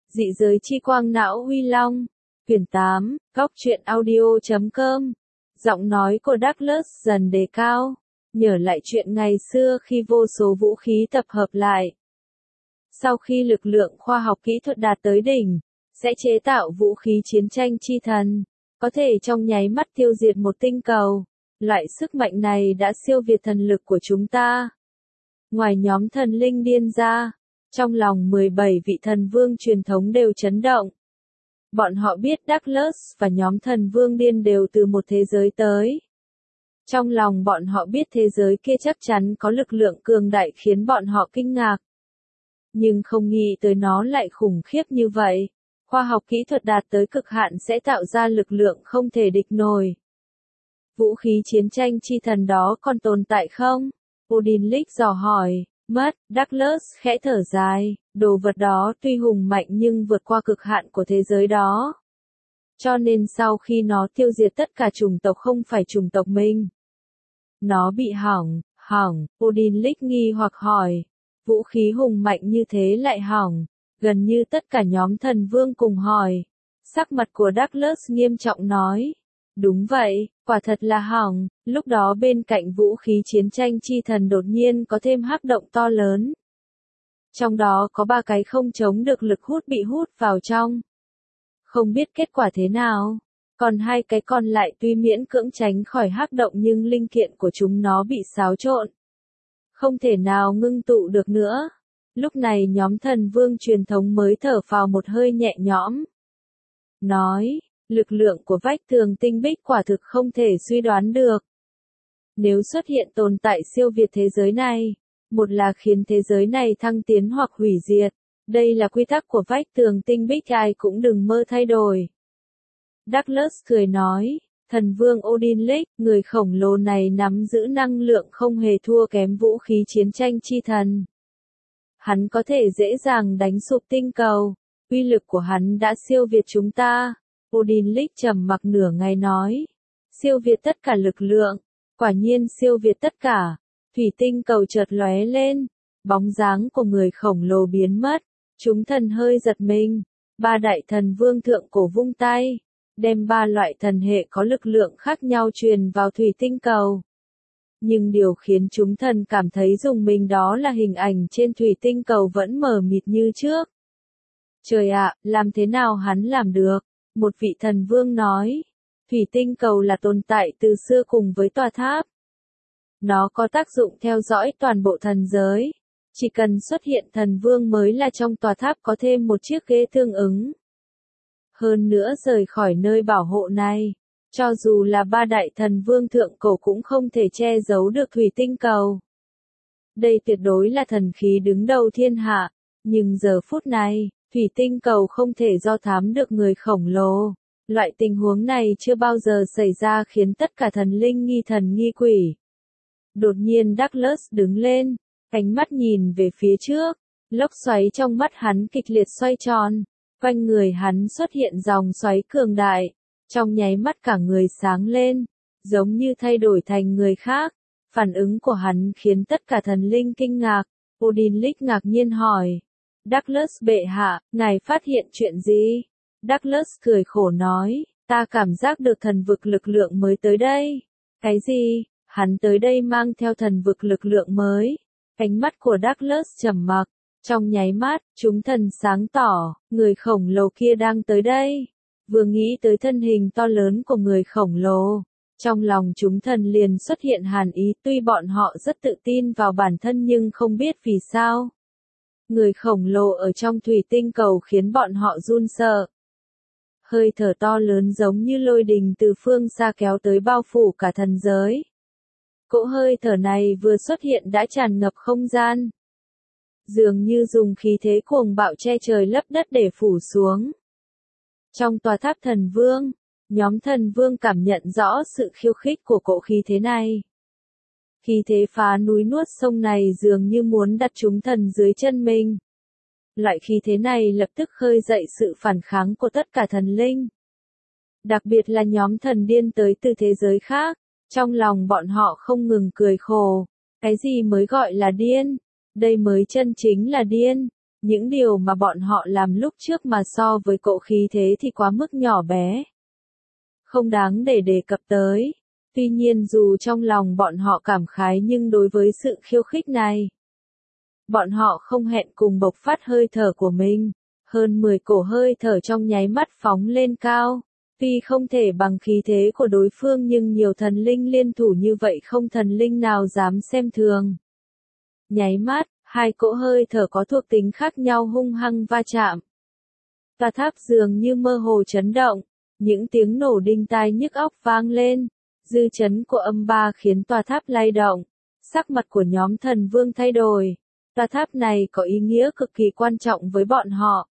Dị giới chi quang não Huy Long. Quyển 8, Góc truyện audio.com. Giọng nói của Douglas dần đề cao, nhớ lại chuyện ngày xưa khi vô số vũ khí tập hợp lại. Sau khi lực lượng khoa học kỹ thuật đạt tới đỉnh, sẽ chế tạo vũ khí chiến tranh chi thần, có thể trong nháy mắt tiêu diệt một tinh cầu. Loại sức mạnh này đã siêu việt thần lực của chúng ta. Ngoài nhóm thần linh điên ra, trong lòng 17 vị thần vương truyền thống đều chấn động. Bọn họ biết Douglas và nhóm thần vương điên đều từ một thế giới tới. Trong lòng bọn họ biết thế giới kia chắc chắn có lực lượng cường đại khiến bọn họ kinh ngạc. Nhưng không nghĩ tới nó lại khủng khiếp như vậy. Khoa học kỹ thuật đạt tới cực hạn sẽ tạo ra lực lượng không thể địch nổi. Vũ khí chiến tranh chi thần đó còn tồn tại không? Odin Lick dò hỏi. Mất, Douglas khẽ thở dài, đồ vật đó tuy hùng mạnh nhưng vượt qua cực hạn của thế giới đó. Cho nên sau khi nó tiêu diệt tất cả chủng tộc không phải chủng tộc mình. Nó bị hỏng, Odin Lick nghi hoặc hỏi. Vũ khí hùng mạnh như thế lại hỏng, gần như tất cả nhóm thần vương cùng hỏi. Sắc mặt của Douglas nghiêm trọng nói. Đúng vậy, quả thật là hỏng, lúc đó bên cạnh vũ khí chiến tranh chi thần đột nhiên có thêm hắc động to lớn. Trong đó có 3 cái không chống được lực hút bị hút vào trong. Không biết kết quả thế nào, còn 2 cái còn lại tuy miễn cưỡng tránh khỏi hắc động nhưng linh kiện của chúng nó bị xáo trộn. Không thể nào ngưng tụ được nữa. Lúc này nhóm thần vương truyền thống mới thở phào một hơi nhẹ nhõm. Nói. Lực lượng của vách tường tinh bích quả thực không thể suy đoán được. Nếu xuất hiện tồn tại siêu việt thế giới này, một là khiến thế giới này thăng tiến hoặc hủy diệt. Đây là quy tắc của vách tường tinh bích ai cũng đừng mơ thay đổi. Douglas cười nói, thần vương Odin Lick, người khổng lồ này nắm giữ năng lượng không hề thua kém vũ khí chiến tranh chi thần. Hắn có thể dễ dàng đánh sụp tinh cầu, uy lực của hắn đã siêu việt chúng ta. Odin Lick trầm mặc nửa ngày nói. Siêu việt tất cả lực lượng. Quả nhiên siêu việt tất cả. Thủy tinh cầu chợt lóe lên. Bóng dáng của người khổng lồ biến mất. Chúng thần hơi giật mình. 3 đại thần vương thượng cổ vung tay. Đem 3 loại thần hệ có lực lượng khác nhau truyền vào thủy tinh cầu. Nhưng điều khiến chúng thần cảm thấy rùng mình đó là hình ảnh trên thủy tinh cầu vẫn mờ mịt như trước. Trời ạ, làm thế nào hắn làm được? Một vị thần vương nói, thủy tinh cầu là tồn tại từ xưa cùng với tòa tháp. Nó có tác dụng theo dõi toàn bộ thần giới. Chỉ cần xuất hiện thần vương mới là trong tòa tháp có thêm một chiếc ghế tương ứng. Hơn nữa rời khỏi nơi bảo hộ này, cho dù là 3 đại thần vương thượng cổ cũng không thể che giấu được thủy tinh cầu. Đây tuyệt đối là thần khí đứng đầu thiên hạ, nhưng giờ phút này, thủy tinh cầu không thể do thám được người khổng lồ. Loại tình huống này chưa bao giờ xảy ra khiến tất cả thần linh nghi thần nghi quỷ. Đột nhiên Douglas đứng lên, ánh mắt nhìn về phía trước, lốc xoáy trong mắt hắn kịch liệt xoay tròn, quanh người hắn xuất hiện dòng xoáy cường đại, trong nháy mắt cả người sáng lên, giống như thay đổi thành người khác. Phản ứng của hắn khiến tất cả thần linh kinh ngạc. Odin Lick ngạc nhiên hỏi. Douglas bệ hạ, ngài phát hiện chuyện gì? Douglas cười khổ nói, ta cảm giác được thần vực lực lượng mới tới đây. Cái gì? Hắn tới đây mang theo thần vực lực lượng mới. Ánh mắt của Douglas trầm mặc. Trong nháy mắt, chúng thần sáng tỏ, người khổng lồ kia đang tới đây. Vừa nghĩ tới thân hình to lớn của người khổng lồ, trong lòng chúng thần liền xuất hiện hàn ý, tuy bọn họ rất tự tin vào bản thân nhưng không biết vì sao. Người khổng lồ ở trong thủy tinh cầu khiến bọn họ run sợ. Hơi thở to lớn giống như lôi đình từ phương xa kéo tới bao phủ cả thần giới. Cỗ hơi thở này vừa xuất hiện đã tràn ngập không gian. Dường như dùng khí thế cuồng bạo che trời lấp đất để phủ xuống. Trong tòa tháp thần vương, nhóm thần vương cảm nhận rõ sự khiêu khích của cỗ khí thế này. Khí thế phá núi nuốt sông này dường như muốn đặt chúng thần dưới chân mình. Loại khí thế này lập tức khơi dậy sự phản kháng của tất cả thần linh. Đặc biệt là nhóm thần điên tới từ thế giới khác, trong lòng bọn họ không ngừng cười khổ. Cái gì mới gọi là điên? Đây mới chân chính là điên. Những điều mà bọn họ làm lúc trước mà so với cỗ khí thế thì quá mức nhỏ bé. Không đáng để đề cập tới. Tuy nhiên dù trong lòng bọn họ cảm khái nhưng đối với sự khiêu khích này, bọn họ không hẹn cùng bộc phát hơi thở của mình. Hơn 10 cổ hơi thở trong nháy mắt phóng lên cao. Tuy không thể bằng khí thế của đối phương nhưng nhiều thần linh liên thủ như vậy không thần linh nào dám xem thường. Nháy mắt, hai cỗ hơi thở có thuộc tính khác nhau hung hăng va chạm. Tòa tháp dường như mơ hồ chấn động, những tiếng nổ đinh tai nhức óc vang lên, dư chấn của âm ba khiến tòa tháp lay động, sắc mặt của nhóm thần vương thay đổi. Tòa tháp này có ý nghĩa cực kỳ quan trọng với bọn họ.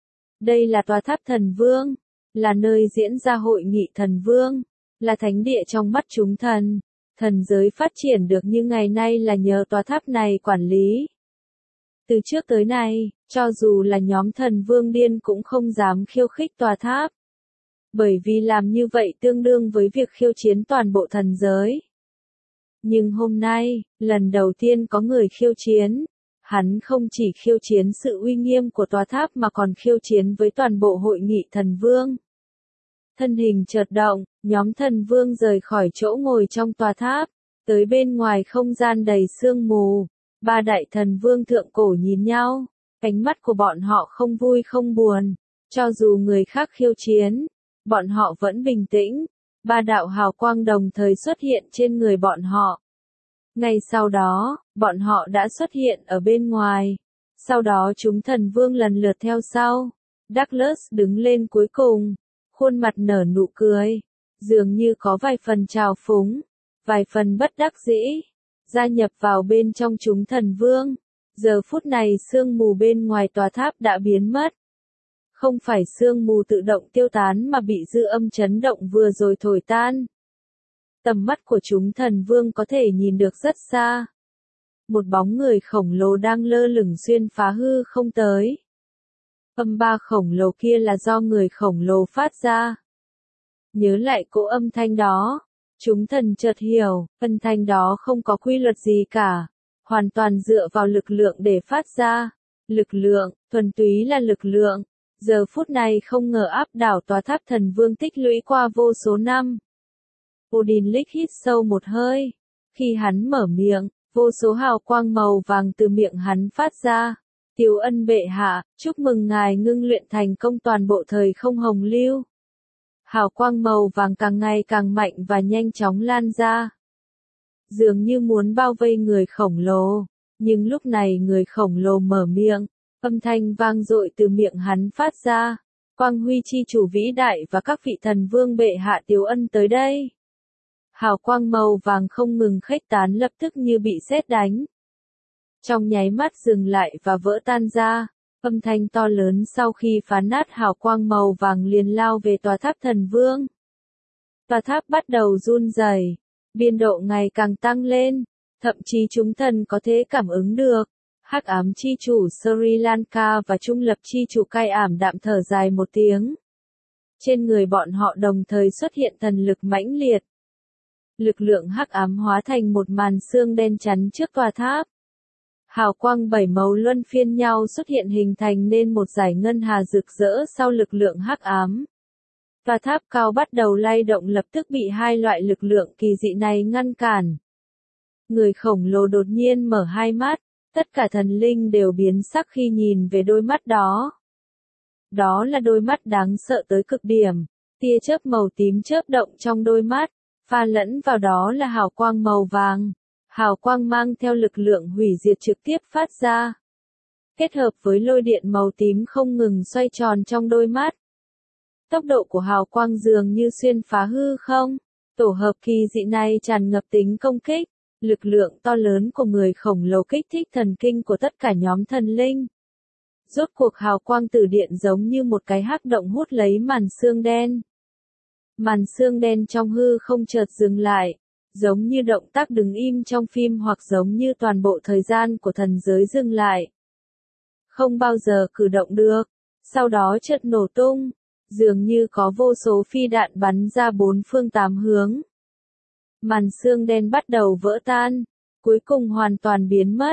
Đây là tòa tháp thần vương, là nơi diễn ra hội nghị thần vương, là thánh địa trong mắt chúng thần. Thần giới phát triển được như ngày nay là nhờ tòa tháp này quản lý. Từ trước tới nay, cho dù là nhóm thần vương điên cũng không dám khiêu khích tòa tháp. Bởi vì làm như vậy tương đương với việc khiêu chiến toàn bộ thần giới. Nhưng hôm nay, lần đầu tiên có người khiêu chiến. Hắn không chỉ khiêu chiến sự uy nghiêm của tòa tháp mà còn khiêu chiến với toàn bộ hội nghị thần vương. Thân hình chợt động, nhóm thần vương rời khỏi chỗ ngồi trong tòa tháp, tới bên ngoài không gian đầy sương mù. Ba đại thần vương thượng cổ nhìn nhau, ánh mắt của bọn họ không vui không buồn. Cho dù người khác khiêu chiến, bọn họ vẫn bình tĩnh. Ba đạo hào quang đồng thời xuất hiện trên người bọn họ. Ngay sau đó, bọn họ đã xuất hiện ở bên ngoài. Sau đó chúng thần vương lần lượt theo sau. Douglas đứng lên cuối cùng, khuôn mặt nở nụ cười, dường như có vài phần trào phúng, vài phần bất đắc dĩ, gia nhập vào bên trong chúng thần vương. Giờ phút này sương mù bên ngoài tòa tháp đã biến mất. Không phải sương mù tự động tiêu tán mà bị dư âm chấn động vừa rồi thổi tan. Tầm mắt của chúng thần vương có thể nhìn được rất xa. Một bóng người khổng lồ đang lơ lửng xuyên phá hư không tới. Âm ba khổng lồ kia là do người khổng lồ phát ra. Nhớ lại cỗ âm thanh đó, chúng thần chợt hiểu, âm thanh đó không có quy luật gì cả, hoàn toàn dựa vào lực lượng để phát ra. Lực lượng, thuần túy là lực lượng, giờ phút này không ngờ áp đảo tòa tháp thần vương tích lũy qua vô số năm. Odin Lick hít sâu một hơi. Khi hắn mở miệng, vô số hào quang màu vàng từ miệng hắn phát ra. Tiếu ân bệ hạ, chúc mừng ngài ngưng luyện thành công toàn bộ thời không hồng lưu. Hào quang màu vàng càng ngày càng mạnh và nhanh chóng lan ra. Dường như muốn bao vây người khổng lồ. Nhưng lúc này người khổng lồ mở miệng, âm thanh vang dội từ miệng hắn phát ra. Quang huy chi chủ vĩ đại và các vị thần vương bệ hạ Tiếu ân tới đây. Hào quang màu vàng không ngừng khuếch tán lập tức như bị sét đánh. Trong nháy mắt dừng lại và vỡ tan ra, âm thanh to lớn sau khi phá nát hào quang màu vàng liền lao về tòa tháp thần vương. Tòa tháp bắt đầu run rẩy, biên độ ngày càng tăng lên, thậm chí chúng thần có thể cảm ứng được. Hắc ám chi chủ Sri Lanka và trung lập chi chủ Cai ảm đạm thở dài một tiếng. Trên người bọn họ đồng thời xuất hiện thần lực mãnh liệt. Lực lượng hắc ám hóa thành một màn sương đen chắn trước tòa tháp. Hào quang bảy màu luân phiên nhau xuất hiện hình thành nên một dải ngân hà rực rỡ sau lực lượng hắc ám. Tòa tháp cao bắt đầu lay động lập tức bị hai loại lực lượng kỳ dị này ngăn cản. Người khổng lồ đột nhiên mở hai mắt, tất cả thần linh đều biến sắc khi nhìn về đôi mắt đó. Đó là đôi mắt đáng sợ tới cực điểm, tia chớp màu tím chớp động trong đôi mắt, pha lẫn vào đó là hào quang màu vàng. Hào quang mang theo lực lượng hủy diệt trực tiếp phát ra. Kết hợp với lôi điện màu tím không ngừng xoay tròn trong đôi mắt. Tốc độ của hào quang dường như xuyên phá hư không. Tổ hợp kỳ dị này tràn ngập tính công kích. Lực lượng to lớn của người khổng lồ kích thích thần kinh của tất cả nhóm thần linh. Rốt cuộc hào quang từ điện giống như một cái hắc động hút lấy màn sương đen. Màn sương đen trong hư không chợt dừng lại. Giống như động tác đứng im trong phim hoặc giống như toàn bộ thời gian của thần giới dừng lại. Không bao giờ cử động được. Sau đó chợt nổ tung. Dường như có vô số phi đạn bắn ra bốn phương tám hướng. Màn sương đen bắt đầu vỡ tan. Cuối cùng hoàn toàn biến mất.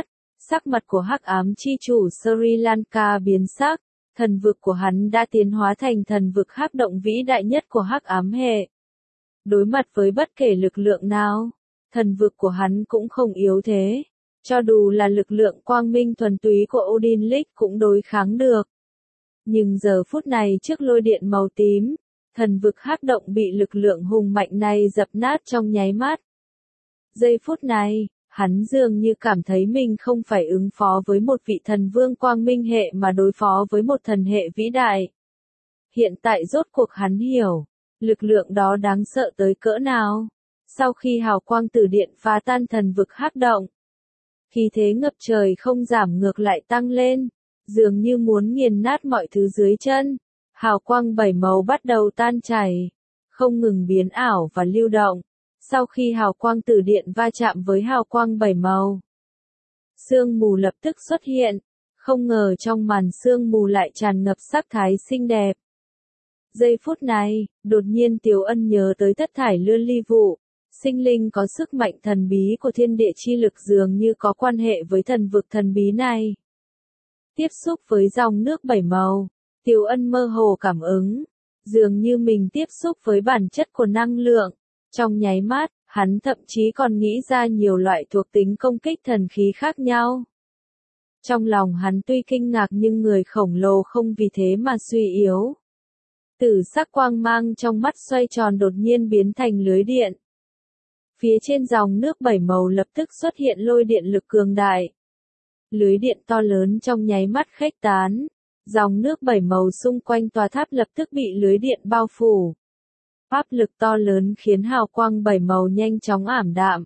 Sắc mặt của hắc ám chi chủ Sri Lanka biến sắc, thần vực của hắn đã tiến hóa thành thần vực hắc động vĩ đại nhất của hắc ám hệ. Đối mặt với bất kể lực lượng nào, thần vực của hắn cũng không yếu thế. Cho dù là lực lượng quang minh thuần túy của Odin League cũng đối kháng được. Nhưng giờ phút này trước lôi điện màu tím, thần vực hắc động bị lực lượng hùng mạnh này dập nát trong nháy mắt. Giây phút này, hắn dường như cảm thấy mình không phải ứng phó với một vị thần vương quang minh hệ mà đối phó với một thần hệ vĩ đại. Hiện tại rốt cuộc hắn hiểu, lực lượng đó đáng sợ tới cỡ nào. Sau khi hào quang từ điện phá tan thần vực hắc động, khí thế ngập trời không giảm ngược lại tăng lên, dường như muốn nghiền nát mọi thứ dưới chân. Hào quang bảy màu bắt đầu tan chảy, không ngừng biến ảo và lưu động. Sau khi hào quang từ điện va chạm với hào quang bảy màu, sương mù lập tức xuất hiện, không ngờ trong màn sương mù lại tràn ngập sắc thái xinh đẹp. Giây phút này, đột nhiên Tiếu Ân nhớ tới thất thải lươn ly vụ, sinh linh có sức mạnh thần bí của thiên địa chi lực dường như có quan hệ với thần vực thần bí này. Tiếp xúc với dòng nước bảy màu, Tiếu Ân mơ hồ cảm ứng, dường như mình tiếp xúc với bản chất của năng lượng. Trong nháy mắt, hắn thậm chí còn nghĩ ra nhiều loại thuộc tính công kích thần khí khác nhau. Trong lòng hắn tuy kinh ngạc nhưng người khổng lồ không vì thế mà suy yếu. Tử sắc quang mang trong mắt xoay tròn đột nhiên biến thành lưới điện. Phía trên dòng nước bảy màu lập tức xuất hiện lôi điện lực cường đại. Lưới điện to lớn trong nháy mắt khuếch tán. Dòng nước bảy màu xung quanh tòa tháp lập tức bị lưới điện bao phủ. Áp lực to lớn khiến hào quang bảy màu nhanh chóng ảm đạm.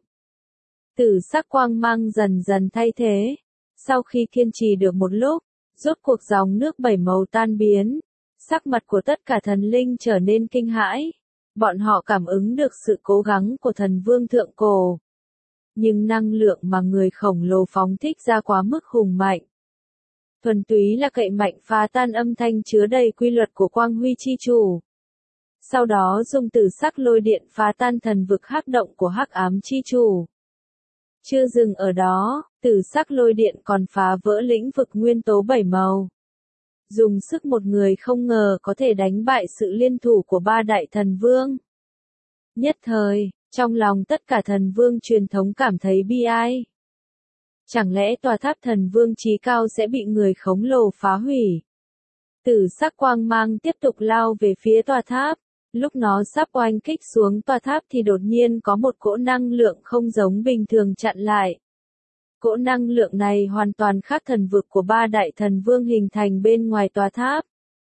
Tử sắc quang mang dần dần thay thế. Sau khi kiên trì được một lúc, rốt cuộc dòng nước bảy màu tan biến. Sắc mặt của tất cả thần linh trở nên kinh hãi. Bọn họ cảm ứng được sự cố gắng của thần vương thượng cổ. Nhưng năng lượng mà người khổng lồ phóng thích ra quá mức hùng mạnh. Thuần túy là cậy mạnh phá tan âm thanh chứa đầy quy luật của quang huy chi chủ. Sau đó dùng tử sắc lôi điện phá tan thần vực hắc động của hắc ám chi chủ. Chưa dừng ở đó, tử sắc lôi điện còn phá vỡ lĩnh vực nguyên tố bảy màu. Dùng sức một người không ngờ có thể đánh bại sự liên thủ của ba đại thần vương. Nhất thời, trong lòng tất cả thần vương truyền thống cảm thấy bi ai. Chẳng lẽ tòa tháp thần vương chí cao sẽ bị người khổng lồ phá hủy? Tử sắc quang mang tiếp tục lao về phía tòa tháp. Lúc nó sắp oanh kích xuống tòa tháp thì đột nhiên có một cỗ năng lượng không giống bình thường chặn lại. Cỗ năng lượng này hoàn toàn khác thần vực của ba đại thần vương hình thành bên ngoài tòa tháp.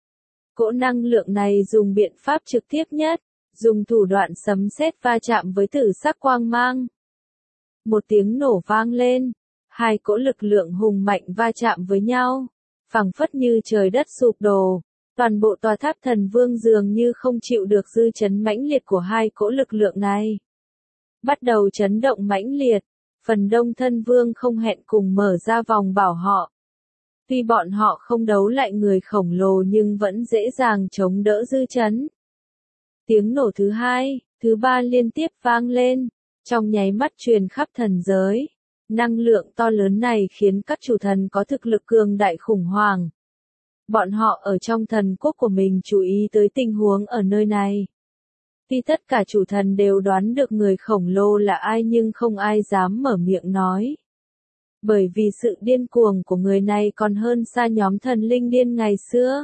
Cỗ năng lượng này dùng biện pháp trực tiếp nhất, dùng thủ đoạn sấm sét va chạm với tử sắc quang mang. Một tiếng nổ vang lên, hai cỗ lực lượng hùng mạnh va chạm với nhau, phảng phất như trời đất sụp đổ. Toàn bộ tòa tháp thần vương dường như không chịu được dư chấn mãnh liệt của hai cỗ lực lượng này. Bắt đầu chấn động mãnh liệt, phần đông thân vương không hẹn cùng mở ra vòng bảo họ. Tuy bọn họ không đấu lại người khổng lồ nhưng vẫn dễ dàng chống đỡ dư chấn. Tiếng nổ thứ hai, thứ ba liên tiếp vang lên, trong nháy mắt truyền khắp thần giới. Năng lượng to lớn này khiến các chủ thần có thực lực cường đại khủng hoảng. Bọn họ ở trong thần quốc của mình chú ý tới tình huống ở nơi này. Tuy tất cả chủ thần đều đoán được người khổng lồ là ai nhưng không ai dám mở miệng nói. Bởi vì sự điên cuồng của người này còn hơn xa nhóm thần linh điên ngày xưa.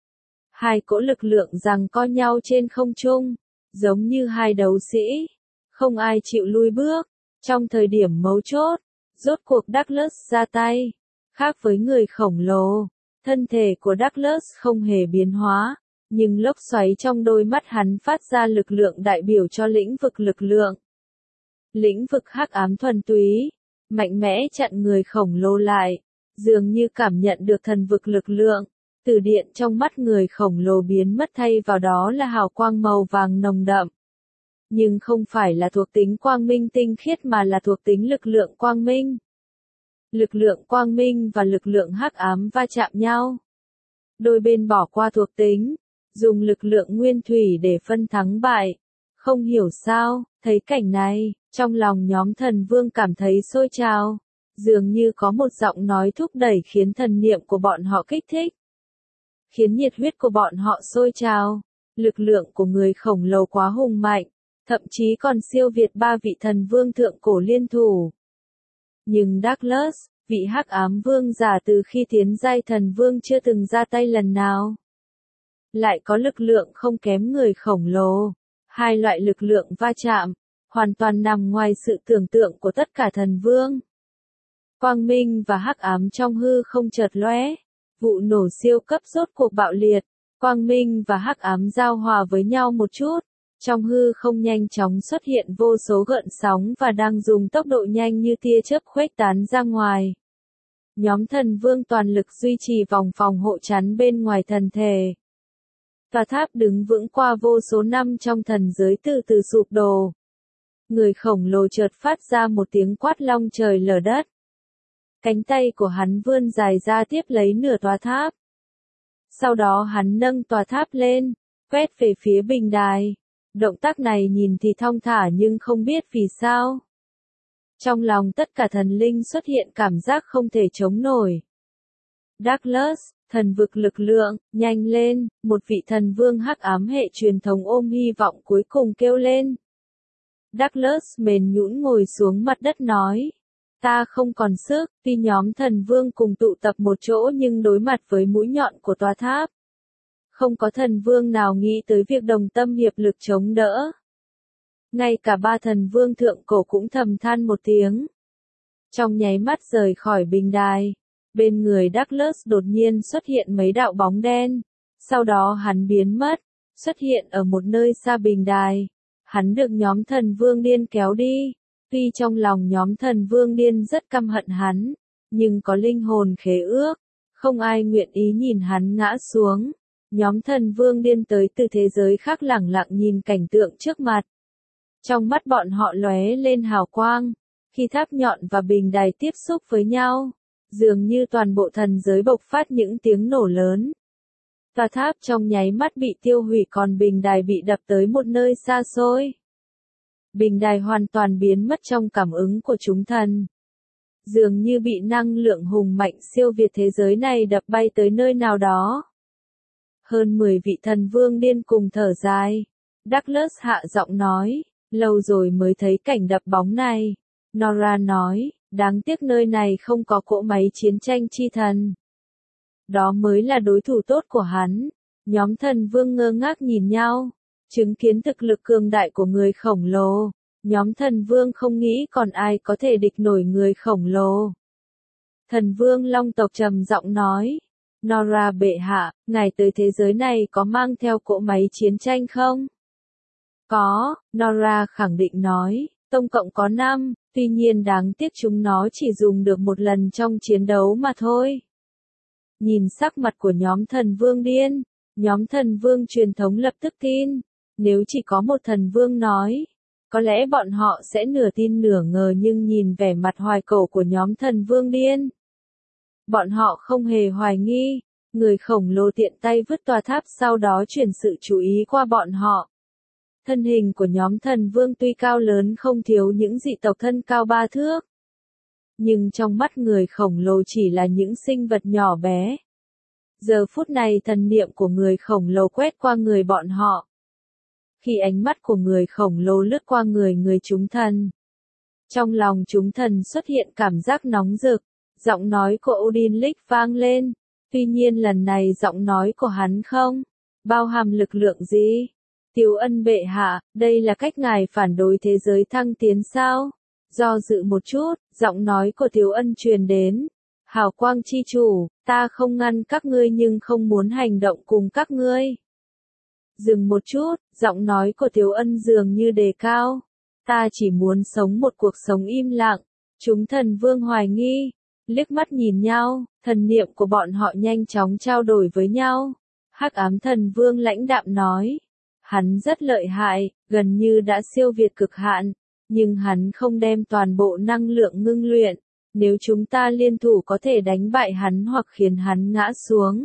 Hai cỗ lực lượng giằng co nhau trên không trung, giống như hai đấu sĩ. Không ai chịu lui bước. Trong thời điểm mấu chốt, rốt cuộc Douglas ra tay. Khác với người khổng lồ, thân thể của Douglas không hề biến hóa, nhưng lốc xoáy trong đôi mắt hắn phát ra lực lượng đại biểu cho lĩnh vực lực lượng. Lĩnh vực hắc ám thuần túy, mạnh mẽ chặn người khổng lồ lại, dường như cảm nhận được thần vực lực lượng. Từ điện trong mắt người khổng lồ biến mất thay vào đó là hào quang màu vàng nồng đậm. Nhưng không phải là thuộc tính quang minh tinh khiết mà là thuộc tính lực lượng quang minh. Lực lượng quang minh và lực lượng hắc ám va chạm nhau. Đôi bên bỏ qua thuộc tính, dùng lực lượng nguyên thủy để phân thắng bại. Không hiểu sao, thấy cảnh này, trong lòng nhóm thần vương cảm thấy sôi trào. Dường như có một giọng nói thúc đẩy khiến thần niệm của bọn họ kích thích. Khiến nhiệt huyết của bọn họ sôi trào. Lực lượng của người khổng lồ quá hùng mạnh, thậm chí còn siêu việt ba vị thần vương thượng cổ liên thủ. Nhưng Douglas, vị hắc ám vương giả từ khi tiến giai thần vương chưa từng ra tay lần nào, lại có lực lượng không kém người khổng lồ. Hai loại lực lượng va chạm, hoàn toàn nằm ngoài sự tưởng tượng của tất cả thần vương. Quang minh và hắc ám trong hư không chợt lóe, vụ nổ siêu cấp rốt cuộc bạo liệt, quang minh và hắc ám giao hòa với nhau một chút, trong hư không nhanh chóng xuất hiện vô số gợn sóng và đang dùng tốc độ nhanh như tia chớp khuếch tán ra ngoài. Nhóm thần vương toàn lực duy trì vòng phòng hộ chắn bên ngoài thần thể. Tòa tháp đứng vững qua vô số năm trong thần giới từ từ sụp đổ. Người khổng lồ chợt phát ra một tiếng quát long trời lở đất. Cánh tay của hắn vươn dài ra tiếp lấy nửa tòa tháp. Sau đó hắn nâng tòa tháp lên, quét về phía bình đài. Động tác này nhìn thì thong thả nhưng không biết vì sao. Trong lòng tất cả thần linh xuất hiện cảm giác không thể chống nổi. Douglas, thần vực lực lượng, nhanh lên, một vị thần vương hắc ám hệ truyền thống ôm hy vọng cuối cùng kêu lên. Douglas mềm nhũn ngồi xuống mặt đất nói. Ta không còn sức, tuy nhóm thần vương cùng tụ tập một chỗ nhưng đối mặt với mũi nhọn của tòa tháp. Không có thần vương nào nghĩ tới việc đồng tâm hiệp lực chống đỡ. Ngay cả ba thần vương thượng cổ cũng thầm than một tiếng. Trong nháy mắt rời khỏi bình đài, bên người Douglas đột nhiên xuất hiện mấy đạo bóng đen. Sau đó hắn biến mất, xuất hiện ở một nơi xa bình đài. Hắn được nhóm thần vương điên kéo đi. Tuy trong lòng nhóm thần vương điên rất căm hận hắn, nhưng có linh hồn khế ước, không ai nguyện ý nhìn hắn ngã xuống. Nhóm thần vương điên tới từ thế giới khác lẳng lặng nhìn cảnh tượng trước mặt. Trong mắt bọn họ lóe lên hào quang, khi tháp nhọn và bình đài tiếp xúc với nhau, dường như toàn bộ thần giới bộc phát những tiếng nổ lớn. Tòa tháp trong nháy mắt bị tiêu hủy còn bình đài bị đập tới một nơi xa xôi. Bình đài hoàn toàn biến mất trong cảm ứng của chúng thần. Dường như bị năng lượng hùng mạnh siêu việt thế giới này đập bay tới nơi nào đó. Hơn 10 vị thần vương điên cùng thở dài. Douglas hạ giọng nói, lâu rồi mới thấy cảnh đập bóng này. Nora nói, đáng tiếc nơi này không có cỗ máy chiến tranh chi thần. Đó mới là đối thủ tốt của hắn. Nhóm thần vương ngơ ngác nhìn nhau. Chứng kiến thực lực cường đại của người khổng lồ, nhóm thần vương không nghĩ còn ai có thể địch nổi người khổng lồ. Thần vương long tộc trầm giọng nói, Nora bệ hạ, ngài tới thế giới này có mang theo cỗ máy chiến tranh không? Có, Nora khẳng định nói, tổng cộng có 5, tuy nhiên đáng tiếc chúng nó chỉ dùng được một lần trong chiến đấu mà thôi. Nhìn sắc mặt của nhóm thần vương điên, nhóm thần vương truyền thống lập tức tin. Nếu chỉ có một thần vương nói, có lẽ bọn họ sẽ nửa tin nửa ngờ nhưng nhìn vẻ mặt hoài cổ của nhóm thần vương điên. Bọn họ không hề hoài nghi, người khổng lồ tiện tay vứt tòa tháp sau đó chuyển sự chú ý qua bọn họ. Thân hình của nhóm thần vương tuy cao lớn không thiếu những dị tộc thân cao 3 thước. Nhưng trong mắt người khổng lồ chỉ là những sinh vật nhỏ bé. Giờ phút này thần niệm của người khổng lồ quét qua người bọn họ. Khi ánh mắt của người khổng lồ lướt qua người chúng thần. Trong lòng chúng thần xuất hiện cảm giác nóng rực, giọng nói của Odin Lick vang lên. Tuy nhiên lần này giọng nói của hắn không bao hàm lực lượng gì. Tiếu Ân bệ hạ, đây là cách ngài phản đối thế giới thăng tiến sao? Do dự một chút, giọng nói của Tiếu Ân truyền đến. Hào quang chi chủ, ta không ngăn các ngươi nhưng không muốn hành động cùng các ngươi. Dừng một chút, giọng nói của Tiếu Ân dường như đề cao. Ta chỉ muốn sống một cuộc sống im lặng. Chúng thần vương hoài nghi, liếc mắt nhìn nhau, thần niệm của bọn họ nhanh chóng trao đổi với nhau. Hắc ám thần vương lãnh đạm nói. Hắn rất lợi hại, gần như đã siêu việt cực hạn, nhưng hắn không đem toàn bộ năng lượng ngưng luyện. Nếu chúng ta liên thủ có thể đánh bại hắn hoặc khiến hắn ngã xuống.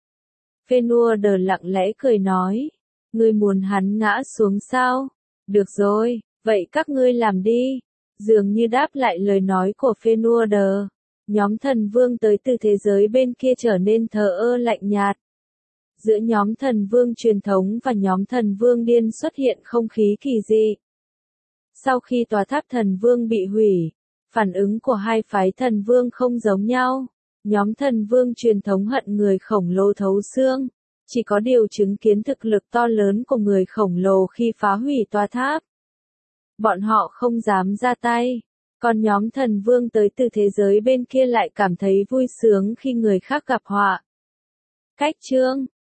Fenua lặng lẽ cười nói. Ngươi muốn hắn ngã xuống sao? Được rồi, vậy các ngươi làm đi. Dường như đáp lại lời nói của Fëanor, nhóm thần vương tới từ thế giới bên kia trở nên thờ ơ lạnh nhạt. Giữa nhóm thần vương truyền thống và nhóm thần vương điên xuất hiện không khí kỳ dị. Sau khi tòa tháp thần vương bị hủy, phản ứng của hai phái thần vương không giống nhau. Nhóm thần vương truyền thống hận người khổng lồ thấu xương, chỉ có điều chứng kiến thực lực to lớn của người khổng lồ khi phá hủy tòa tháp. Bọn họ không dám ra tay, còn nhóm thần vương tới từ thế giới bên kia lại cảm thấy vui sướng khi người khác gặp họa. Cách chương